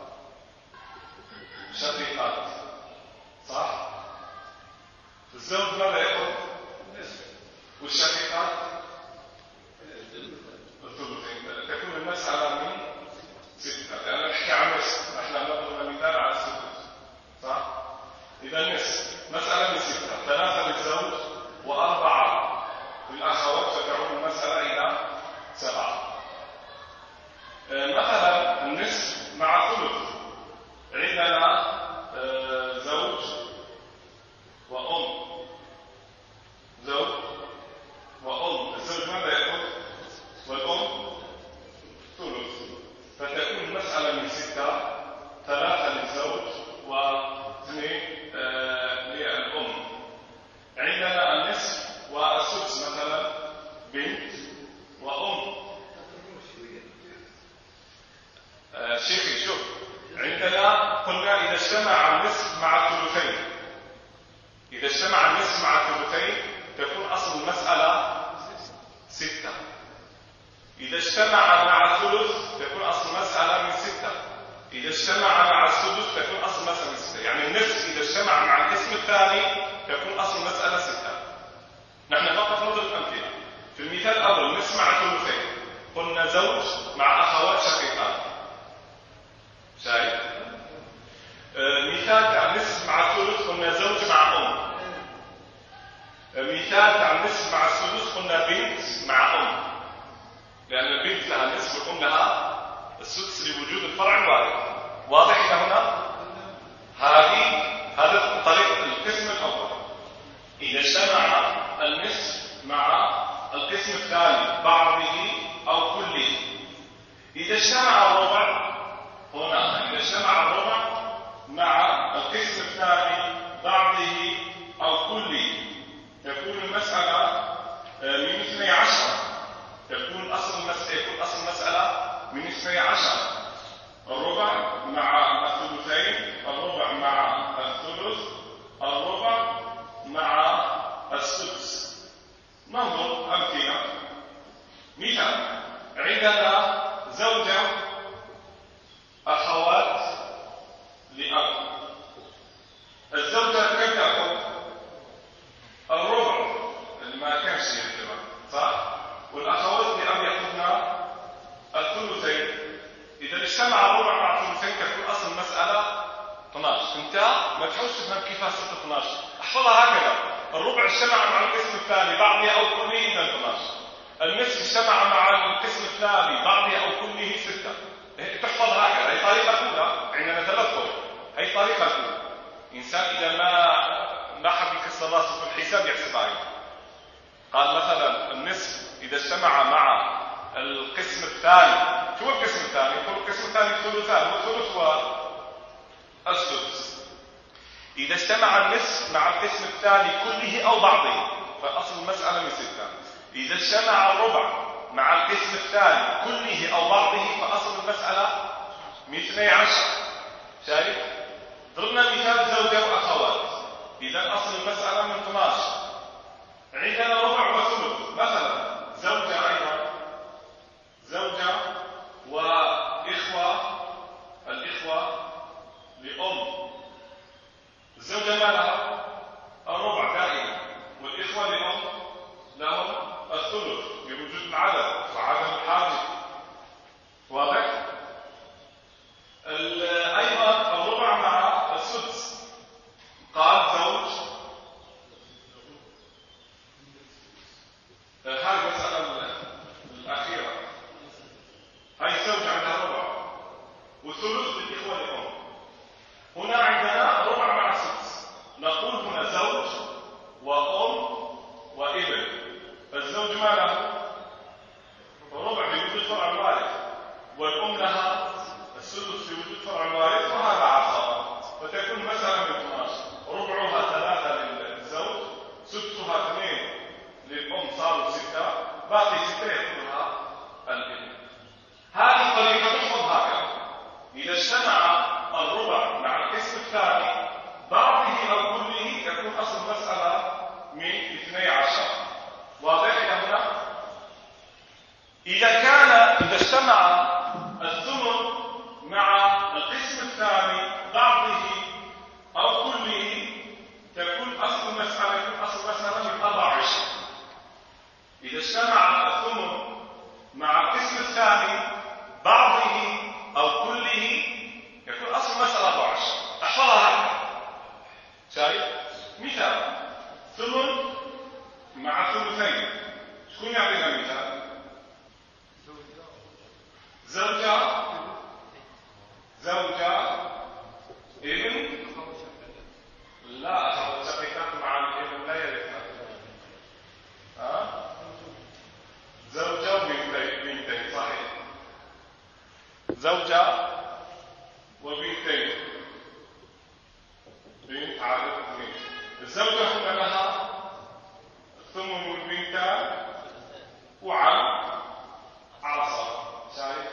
شقيقات، صح؟ الزوج ماذا يأخذ؟ والشقيقات الثلثين. تكون المسألة من 6، لأن نحكي عن نصف، احنا نضرب مثال على السدس، صح؟ إذا نصف مسألة من 6، 3 للزوج و4 للأخوات، فتعود المسألة إلى 7. مثلا النصف مع ثلث، عندنا زوج وأم، زوج وأم، الزوج ماذا يأخذ؟ والأم ثلث، فتكون المسألة من 6، 3 للزوج و2 للأم. عندنا النصف والسدس، مثلا بنت وأم. شيخي شوف، عندنا قلنا إذا اجتمع النصف مع الثلثين، إذا اجتمع النصف مع الثلثين تكون أصل المسألة 6. إذا اجتمع مع الثلث تكون أصل المسألة من 6. إذا اجتمع مع السدس تكون أصل المسألة من 6. يعني النصف إذا اجتمع مع القسم الثاني تكون أصل المسألة 6. نحن فقط نضرب أمثلة. في المثال الأول نصف مع ثلثين، قلنا زوج مع أخوات شقيقات، شايف؟ مثال تاع النصف مع الثلث قلنا زوج مع أم. مثال تاع النصف مع السدس قلنا بنت مع أم، لأن البنت لها النصف والأم لها السدس لوجود الفرع الوارث. واضح إلى هنا؟ هذا طريق القسم الأول. إذا اجتمع النصف مع القسم الثاني بعضه أو كله. إذا اجتمع الربع هنا، إذا اجتمع الربع مع القسم الثاني بعضه أو كله تكون المسألة من 12. يكون أصل المسألة من 12. الربع مع الثلثين، الربع مع الثلث، الربع مع السدس. ننظر أمثلة. مثال، عندنا زوجة أخوات لأب. الزوجة كم تأخذ؟ الربع اللي ما كانش يكتبها، صح؟ والأخوات لأب يأخذن الثلثين. إذا اجتمع الربع مع الثلثين تكون أصل المسألة 12. أنت ما تحاولش تفهم كيف صرت 12، احفظها هكذا. الربع اجتمع مع القسم الثاني بعضه أو كله إذا 12. النصف اجتمع مع القسم الثاني بعضه أو كله 6. تحفظ هكذا. هي طريقة أولى، عندنا 3 طرق. هي طريقة أولى. إنسان إذا ما حب يكسر راسه في الحساب يحسبها هي. قال مثلا النصف إذا اجتمع مع القسم الثاني، شو القسم الثاني؟ القسم الثاني ثلثان، والثلث والسدس. إذا اجتمع النصف مع القسم الثاني كله أو بعضه فأصل المسألة من 6. إذا اجتمع الربع مع القسم الثاني كله أو بعضه فأصل المسألة من 12. شايف؟ ضربنا مثال زوجة وأخوات، إذا أصل المسألة من 12. عندنا ربع وثلث، مثلا زوجة أيضا، زوجة وإخوة، الإخوة لأم. الزوجة ما لها؟ الربع دائما، والإخوة لأم لهم الثلث بوجود العدد وعدم الحاجة. واضح؟ أيضا الربع مع السدس. قال زوج، هذه المسألة الأخيرة. هاي الزوجة عندها ربع وثلث للإخوة لأم. هنا عندنا ربع مع سدس. نقول زوجة وبنتين، بنت عدد اثنين. الزوجة هنا لها الثمن والبنتان وعم عصا، شايف؟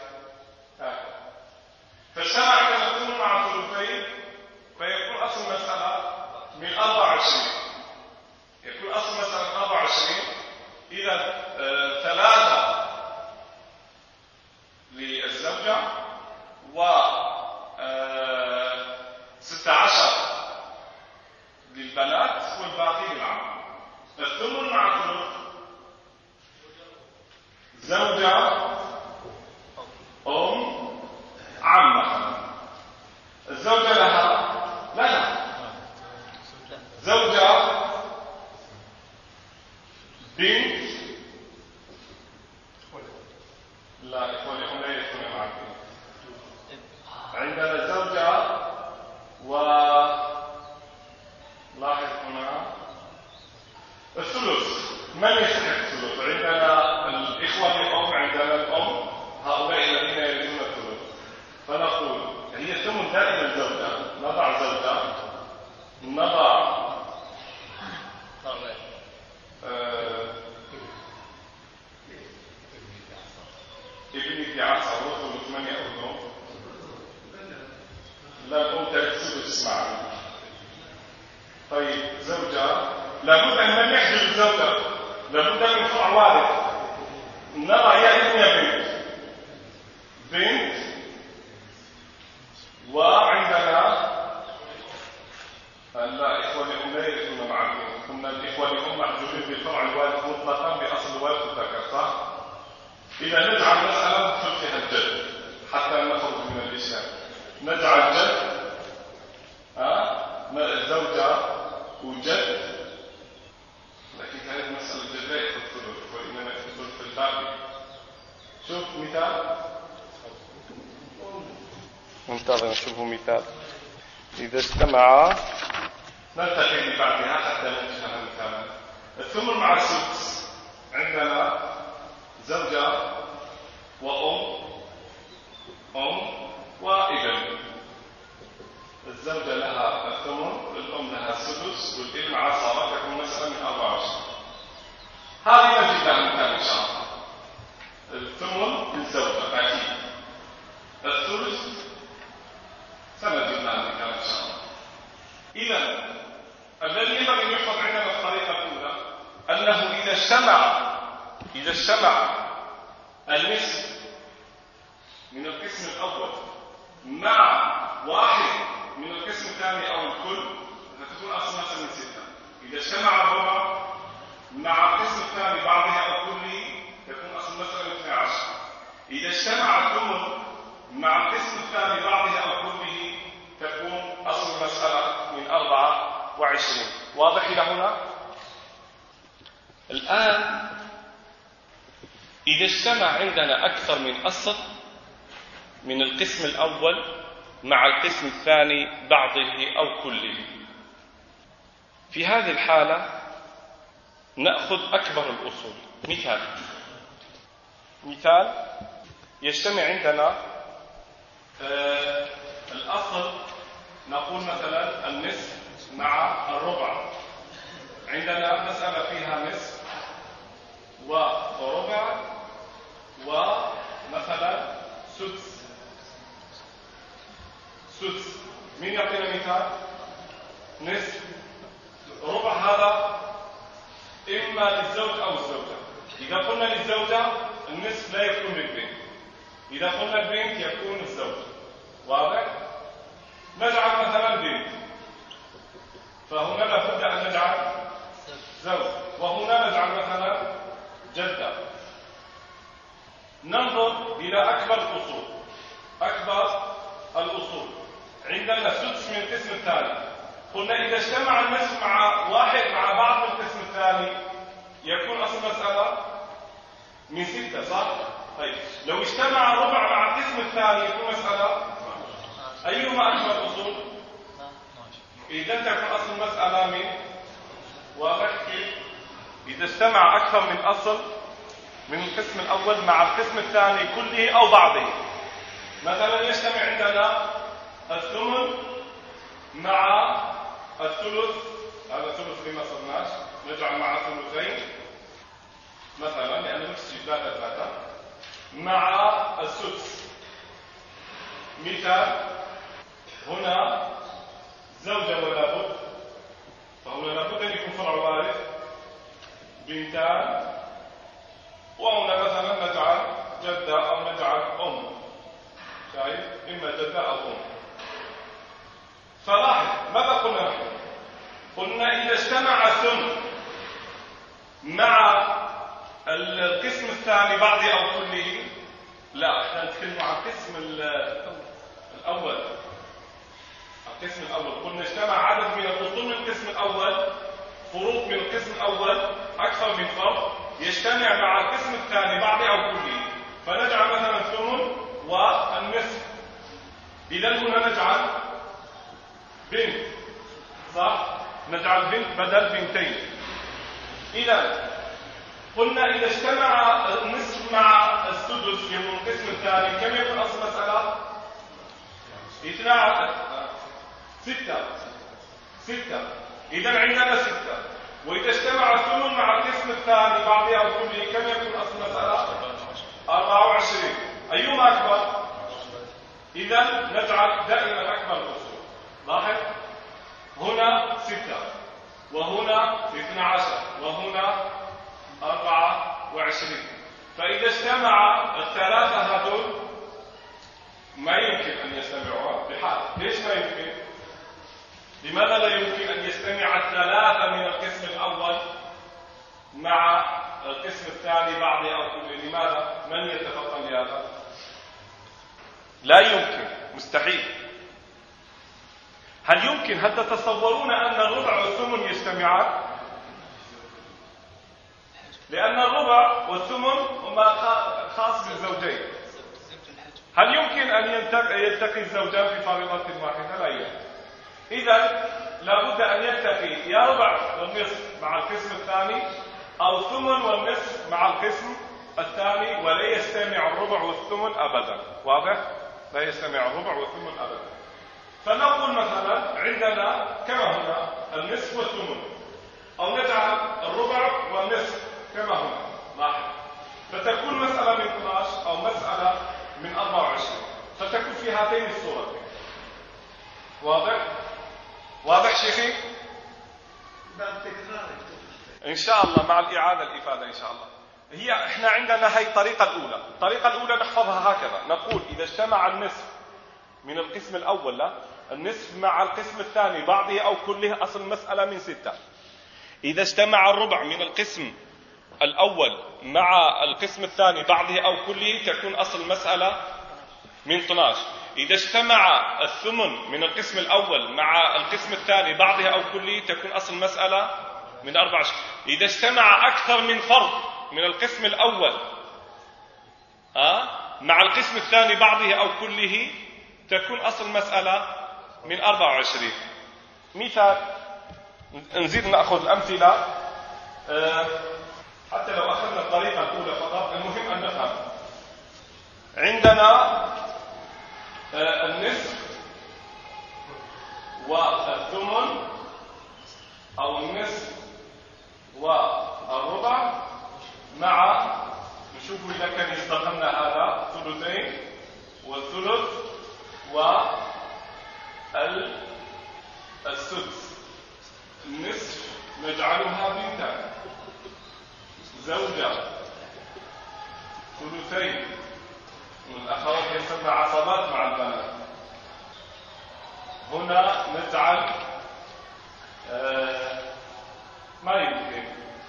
فاجتمع كان الثمن مع الثلثين فيكون أصل المسألة من 24. يكون أصل المسألة 24. إذا 3 للزوجة و 16 للبنات والباقي للعم. الثمن مع الثلث زوجة عم مثلا، الزوجة لها زوجة بنت، لا إخواني هم لا يدخلون معك. عندنا زوجة لاحظ هنا الثلث، من يستحق الثلث؟ عندنا الإخوة الأم، عندنا الأم، هؤلاء الذين يرثون الثلث. فنقول هي ثمن دائما زوجة، نضع زوجة، نضع ابني عصا وصل 8 أو 9. لا الأم ترث سدس معي. طيب زوجة لابد أن من يحجب الزوجة، لابد من فرع والد. نضع يا ابن يا بنت، وعندنا لا إخوة الأم لا يرثون مع البنت. كنا الإخوة الأم محجوبين بفرع الوالد مطلقا بأصل الوالد الذكر، صح؟ إذا نجعل مسألة ندخل فيها الجد حتى نخرج من الإشكال. نجعل جد زوجة وجد، لكن هذه مسألة الجد لا يدخل الثلث وإنما يدخل في الباقي. شوف مثال، انتظر نشوفوا مثال. إذا اجتمع نلتقي ببعضها حتى نفهم مثالا. الثمن مع السدس عندنا زوجة وأم وابن. الزوجة لها الثمن، الأم لها السدس، والابن عصا، تكون مسألة من 24. هذه نجد لها مثال إن شاء الله. الثمن للزوجة أكيد، الثلث سنجد لها مثال إن شاء الله. إذا الذي ينبغي أن يحفظ عندنا الطريقة الأولى أنه إذا اجتمع النصف من القسم الأول مع واحد من القسم الثاني أو الكل فتكون أصل مثلا من 6. إذا اجتمع الربع مع القسم الثاني بعضها أو كله تكون أصل مثلا من 12. إذا اجتمع الثمن مع القسم الثاني بعضها أو كله تكون أصل المسألة من 24. واضح إلى هنا؟ الآن إذا اجتمع عندنا أكثر من أصل من القسم الأول مع القسم الثاني بعضه أو كله، في هذه الحالة نأخذ أكبر الأصول. مثال يجتمع عندنا الأصل، نقول مثلا النصف مع الربع. عندنا مسألة فيها نصف وربع ومثلا سدس. مين يعطينا مثال؟ نصف ربع، هذا إما للزوج أو الزوجة. إذا قلنا للزوجة النصف لا يكون للبنت، إذا قلنا البنت يكون الزوج. واضح؟ نجعل مثلا بنت، فهنا لابد أن نجعل زوج، وهنا نجعل مثلا جدة. ننظر إلى أكبر الأصول. عندنا سدس من القسم الثاني. قلنا إذا اجتمع النصف مع واحد مع بعض من القسم الثاني يكون أصل مسألة من 6، صح؟ طيب لو اجتمع الربع مع القسم الثاني يكون مسألة أيهما أكبر الأصول؟ إذا تكون أصل المسألة من واضح كيف؟ إذا اجتمع أكثر من أصل من القسم الأول مع القسم الثاني كله أو بعضه مثلا يجتمع عندنا الثمن مع الثلث، هذا ثلث اللي ما صرناش نجعل مع ثلثين مثلا لأنه نفس الشيء 3 مع السدس. مثال هنا زوجة ولا بد، فهنا لابد أن يكون فرع وارث بنتان، وهنا مثلا نجعل جدة أو نجعل أم، شايف؟ إما جدة أو أم. فلاحظ ماذا قلنا نحن؟ قلنا إذا اجتمع الثمن مع القسم الثاني بعضه أو كله، لا احنا نتكلم عن القسم الأول. القسم الأول قلنا اجتمع عدد من الأصول من القسم الأول، فروق من القسم الأول أكثر من فرق، يجتمع مع القسم الثاني بعضه أو كله، فنجعل مثلا الثمن والنصف. إذا هنا نجعل بنت، صح؟ نجعل بنت بدل بنتين. إذا قلنا إذا اجتمع النصف مع السدس في القسم الثاني كم يكون أصل المسألة؟ 6. إذا عندنا 6. وإذا اجتمع الثمن مع القسم الثاني بعضه أو كله كم يكون أصل المسألة؟ 24. أيهما أكبر؟ إذا نجعل دائما أكبر الأصول. لاحظ هنا 6 وهنا 12 وهنا 24. فإذا اجتمع الثلاثة هذول ما يمكن أن يجتمعوا بحال. ليش ما يمكن؟ لماذا لا يمكن أن يجتمع الثلاثة من القسم الأول مع القسم الثاني بعضه أو كله؟ لماذا؟ من يتفطن لهذا؟ لا يمكن، مستحيل. هل تتصورون أن الربع والثمن يجتمعان؟ لأن الربع والثمن هما خاص بالزوجين. هل يمكن أن يلتقي الزوجان في فريضة واحدة؟ لا يمكن. إذا لابد أن يلتقي يا ربع والنصف مع القسم الثاني أو ثمن والنصف مع القسم الثاني، ولا يجتمع الربع والثمن أبدا. واضح؟ لا يجتمع الربع والثمن أبدا. فنقول مثلا عندنا كما هنا النصف والثمن، أو نجعل الربع والنصف كما هنا. لاحظ فتكون مسألة من 12 أو مسألة من 24، فتكون في هاتين الصورتين. واضح شيخي؟ إن شاء الله مع الإعادة الإفادة إن شاء الله. احنا عندنا هي الطريقة الأولى نحفظها هكذا، نقول إذا اجتمع النصف من القسم الأول، لا النصف مع القسم الثاني بعضه أو كله أصل مسألة من 6. إذا اجتمع الربع من القسم الأول مع القسم الثاني بعضه أو كله تكون أصل مسألة من 12. إذا اجتمع الثمن من القسم الأول مع القسم الثاني بعضه أو كله تكون أصل مسألة من 14. إذا اجتمع أكثر من فرد من القسم الأول مع القسم الثاني بعضه أو كله تكون أصل مسألة من 24. مثال نزيد نأخذ الأمثلة حتى لو أخذنا الطريقة الأولى فقط، المهم أن نفهم. عندنا النصف والثمن أو النصف والربع مع، نشوف إذا كان يستقلنا هذا ثلثين والثلث والسدس. النصف نجعلها بنتان، زوجة، ثلثين، والأخوات يسمى عصبات مع البنات. هنا نجعل ما يمكن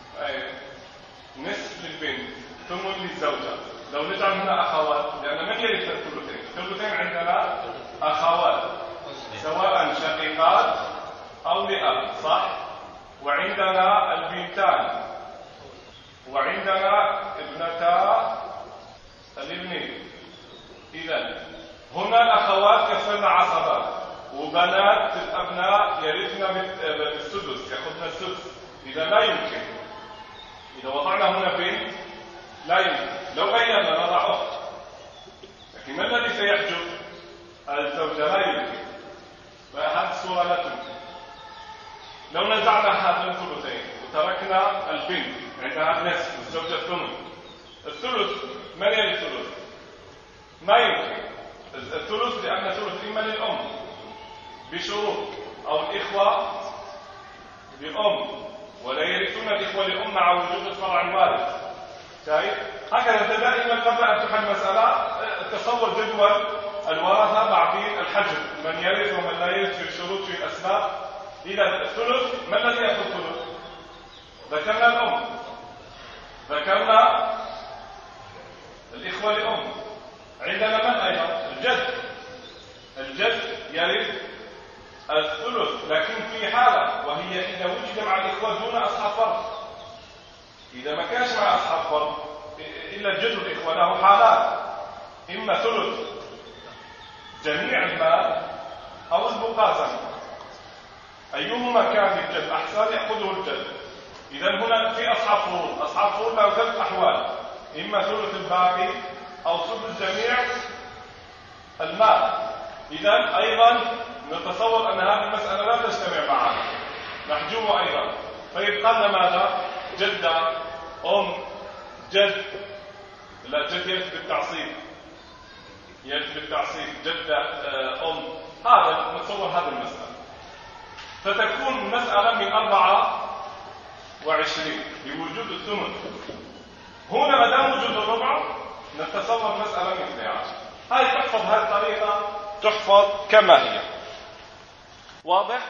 نصف للبنت، ثمن للزوجة. لو نجعل هنا أخوات، لأن من يرث الثلثين؟ الثلثين عندنا أخوات سواء شقيقات أو لأب، صح؟ وعندنا البنتان، وعندنا ابنتا الابنين. إذا هنا الأخوات كسرنا عصبات، وبنات الأبناء يرثن بالسدس، يأخذن السدس. إذا لا يمكن، إذا وضعنا هنا بنت لا يمكن. لو غيرنا نضع أخت، لكن ما الذي سيحجب؟ الزوجة لا يمكن، فهذه الصورة لا تمكن. لو نزعنا هذين الثلثين وتركنا البنت عندها النصف والزوجة الثلث من يلي الثلث؟ ما يمكن الثلث، لأن الثلث إما للأم بشروط، أو الإخوة لأم، ولا يرثون الإخوة لأم مع وجود الفرع الوارث. شايف؟ هكذا دائما قبل أن تحل مسألة تصور جدول الورثة بعدين الحجب، من يرث ومن لا يرث في الشروط في الأسباب. إذا الثلث ما الذي يأخذ الثلث؟ ذكرنا الأم، ذكرنا الإخوة لأم، عندنا من أيضا؟ الجد يرث الثلث، لكن في حالة وهي إذا وجد مع الإخوة دون أصحاب فرض. إذا ما كانش مع أصحاب فرض إلا الجد والإخوة له حالات، إما ثلث جميع المال أو المقاسمة، أيهما كان للجد أحسن يأخذه الجد. إذا هنا في أصحاب فروض له ثلاث أحوال، إما ثلث الباقي أو ثلث جميع المال. إذا أيضا نتصور أن هذه المسألة لا تجتمع معها، محجومة أيضا، فيبقى لنا ماذا؟ جدة، أم، جد، لا جد يرث بالتعصيب، جدة، أم. هذا نتصور هذه المسألة، فتكون المسألة من 24 بوجود الثمن. هنا ما دام وجود الربع نتصور مسألة من 12. هاي تحفظ هذه الطريقة، تحفظ كما هي. واضح؟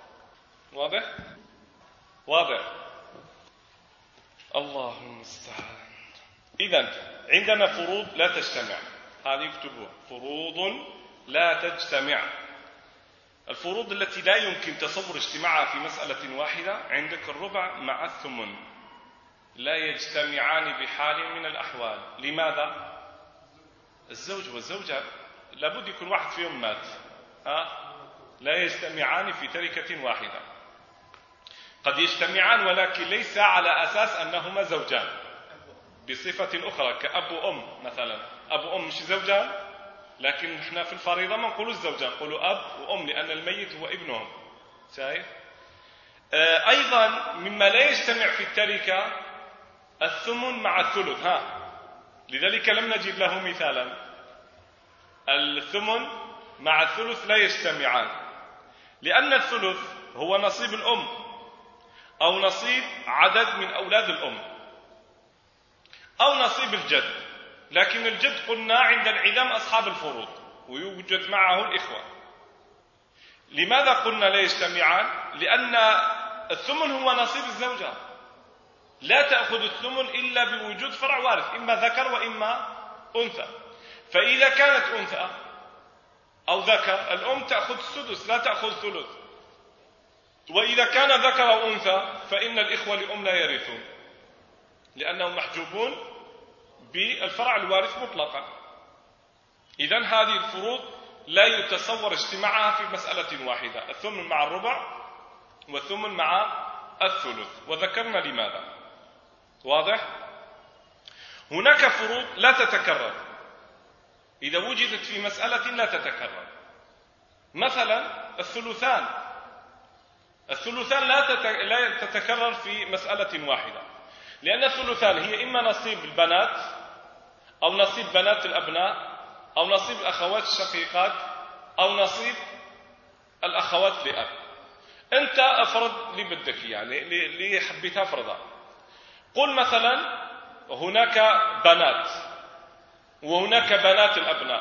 الله المستعان. إذن عندنا فروض لا تجتمع، هذه اكتبوها، فروض لا تجتمع. الفروض التي لا يمكن تصور اجتماعها في مسألة واحدة، عندك الربع مع الثمن، لا يجتمعان بحال من الأحوال. لماذا؟ الزوج والزوجة لابد يكون واحد فيهم مات، لا يجتمعان في تركة واحدة. قد يجتمعان ولكن ليس على أساس أنهما زوجان، بصفة أخرى كأب وأم مثلا. أب وأم مش زوجان، لكن احنا في الفريضة ما نقولوا الزوجان، نقولوا أب وأم، لأن الميت هو ابنهم. شايف؟ أيضا مما لا يجتمع في التركة الثمن مع الثلث، لذلك لم نجد له مثالا. الثمن مع الثلث لا يجتمعان، لأن الثلث هو نصيب الأم أو نصيب عدد من أولاد الأم أو نصيب الجد. لكن الجد قلنا عند انعدام أصحاب الفروض ويوجد معه الإخوة. لماذا قلنا لا يجتمعان؟ لأن الثمن هو نصيب الزوجة، لا تأخذ الثمن إلا بوجود فرع وارث، إما ذكر وإما أنثى. فإذا كانت أنثى أو ذكر، الأم تأخذ السدس لا تأخذ ثلث. وإذا كان ذكر أو أنثى فإن الإخوة لأم لا يرثون، لأنهم محجوبون بالفرع الوارث مطلقا. إذن هذه الفروض لا يتصور اجتماعها في مسألة واحدة، الثمن مع الربع والثمن مع الثلث، وذكرنا لماذا. واضح؟ هناك فروض لا تتكرر، إذا وجدت في مسألة لا تتكرر. مثلا الثلثان لا تتكرر في مسألة واحدة، لأن الثلثان هي إما نصيب البنات أو نصيب بنات الأبناء أو نصيب الأخوات الشقيقات أو نصيب الأخوات لأب. أنت أفرض لي بدك، يعني لي حبيت أفرضها. قل مثلا هناك بنات وهناك بنات الأبناء.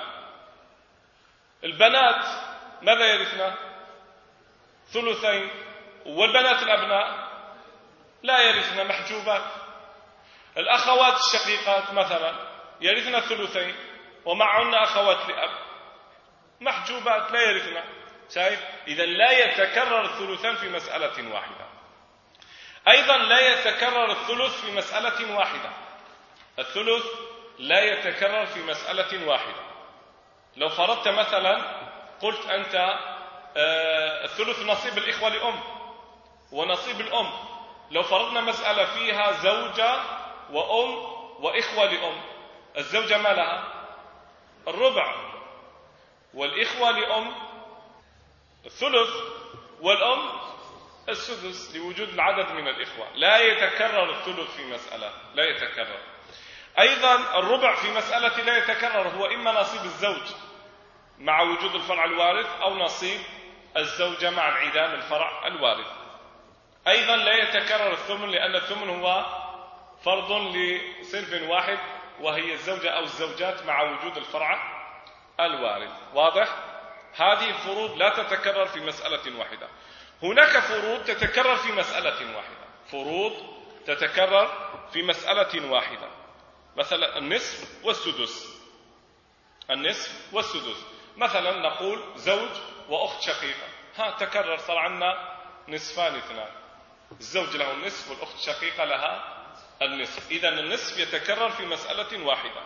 البنات ماذا يرثنا؟ ثلثين، والبنات الأبناء لا يرثنا، محجوبات. الأخوات الشقيقات مثلا يرثنا الثلثين ومعهن أخوات لأب، محجوبات لا يرثنا. شايف؟ إذن لا يتكرر الثلثان في مسألة واحدة. أيضا لا يتكرر الثلث في مسألة واحدة، الثلث لا يتكرر في مسألة واحدة. لو فرضت مثلا قلت أنت الثلث نصيب الإخوة لأم ونصيب الأم، لو فرضنا مسألة فيها زوجة وأم وإخوة لأم، الزوجة ما لها؟ الربع، والإخوة لأم الثلث، والأم السدس لوجود العدد من الإخوة. لا يتكرر الثلث في مسألة، لا يتكرر. أيضا الربع في مسألة لا يتكرر، هو إما نصيب الزوج مع وجود الفرع الوارث أو نصيب الزوجة مع انعدام الفرع الوارث. أيضا لا يتكرر الثمن، لأن الثمن هو فرض لصنف واحد وهي الزوجة أو الزوجات مع وجود الفرع الوارث. واضح؟ هذه الفروض لا تتكرر في مسألة واحدة. هناك فروض تتكرر في مسألة واحدة، فروض تتكرر في مسألة واحدة، مثلا النصف والسدس. النصف والسدس، مثلا نقول زوج وأخت شقيقة، تكرر، صار عندنا نصفان اثنان، الزوج له النصف والأخت الشقيقة لها النصف. إذن النصف يتكرر في مسألة واحدة.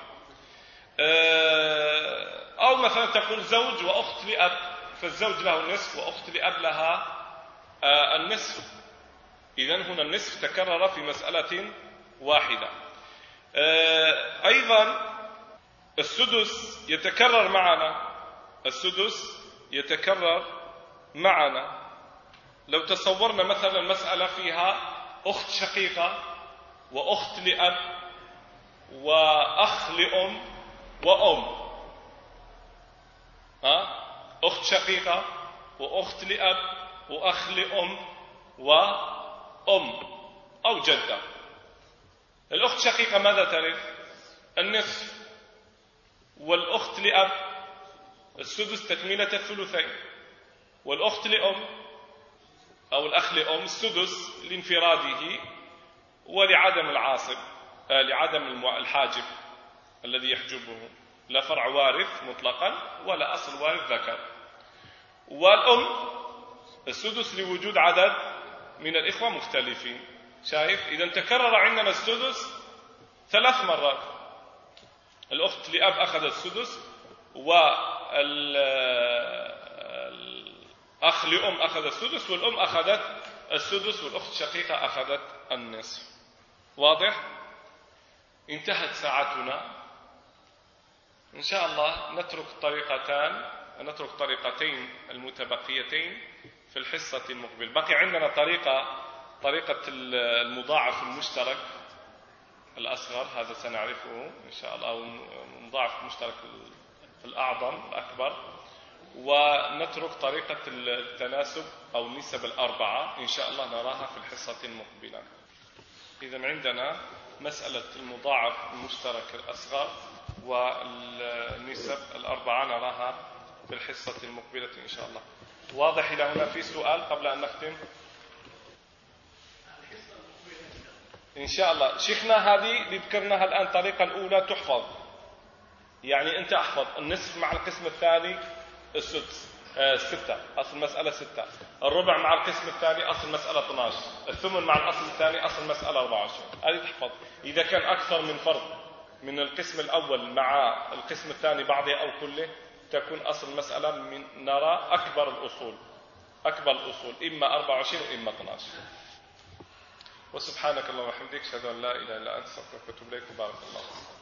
أو مثلا تقول زوج وأخت لأب، فالزوج له النصف وأخت لأب لها النصف. إذن هنا النصف تكرر في مسألة واحدة. أيضا السدس يتكرر معنا، السدس يتكرر معنا. لو تصورنا مثلا مسألة فيها أخت شقيقة وأخت لأب وأخ لأم وأم، أخت شقيقة وأخت لأب وأخ لأم وأم أو جدة. الأخت شقيقة ماذا ترث؟ النصف، والأخت لأب السدس تكملة الثلثين، والأخت لأم أو الأخ لأم السدس لانفراده ولعدم العاصب، لعدم الحاجب الذي يحجبه، لا فرع وارث مطلقا ولا أصل وارث ذكر. والأم السدس لوجود عدد من الإخوة مختلفين. شايف؟ إذا تكرر عندنا السدس 3 مرات. الأخت لأب أخذ السدس، والأخ لأم أخذ السدس، والأم أخذت السدس، والأخت الشقيقة أخذت النصف. واضح؟ انتهت ساعتنا. إن شاء الله نترك طريقتين المتبقيتين في الحصة المقبلة. بقي عندنا طريقة المضاعف المشترك الأصغر، هذا سنعرفه إن شاء الله، أو المضاعف المشترك الأعظم الأكبر. ونترك طريقة التناسب أو النسب الأربعة إن شاء الله نراها في الحصة المقبلة. إذن عندنا مسألة المضاعف المشترك الأصغر والنسب الأربعة نراها في الحصة المقبلة إن شاء الله. واضح إلى هنا؟ في سؤال قبل أن نختم إن شاء الله؟ شيخنا هذه اللي ذكرناها الآن الطريقة الأولى تحفظ، يعني أنت أحفظ النصف مع القسم الثاني السدس 6، أصل مسألة 6. الربع مع القسم الثاني أصل مسألة 12. الثمن مع الأصل الثاني أصل مسألة 24. هذه تحفظ. إذا كان أكثر من فرد من القسم الأول مع القسم الثاني بعضه أو كله، تكون أصل مسألة من نرى أكبر الأصول إما 24 وإما 12. وسبحانك اللهم وبحمدك أشهد أن لا إله إلا أنت أستغفرك وأتوب إليك. وبارك الله.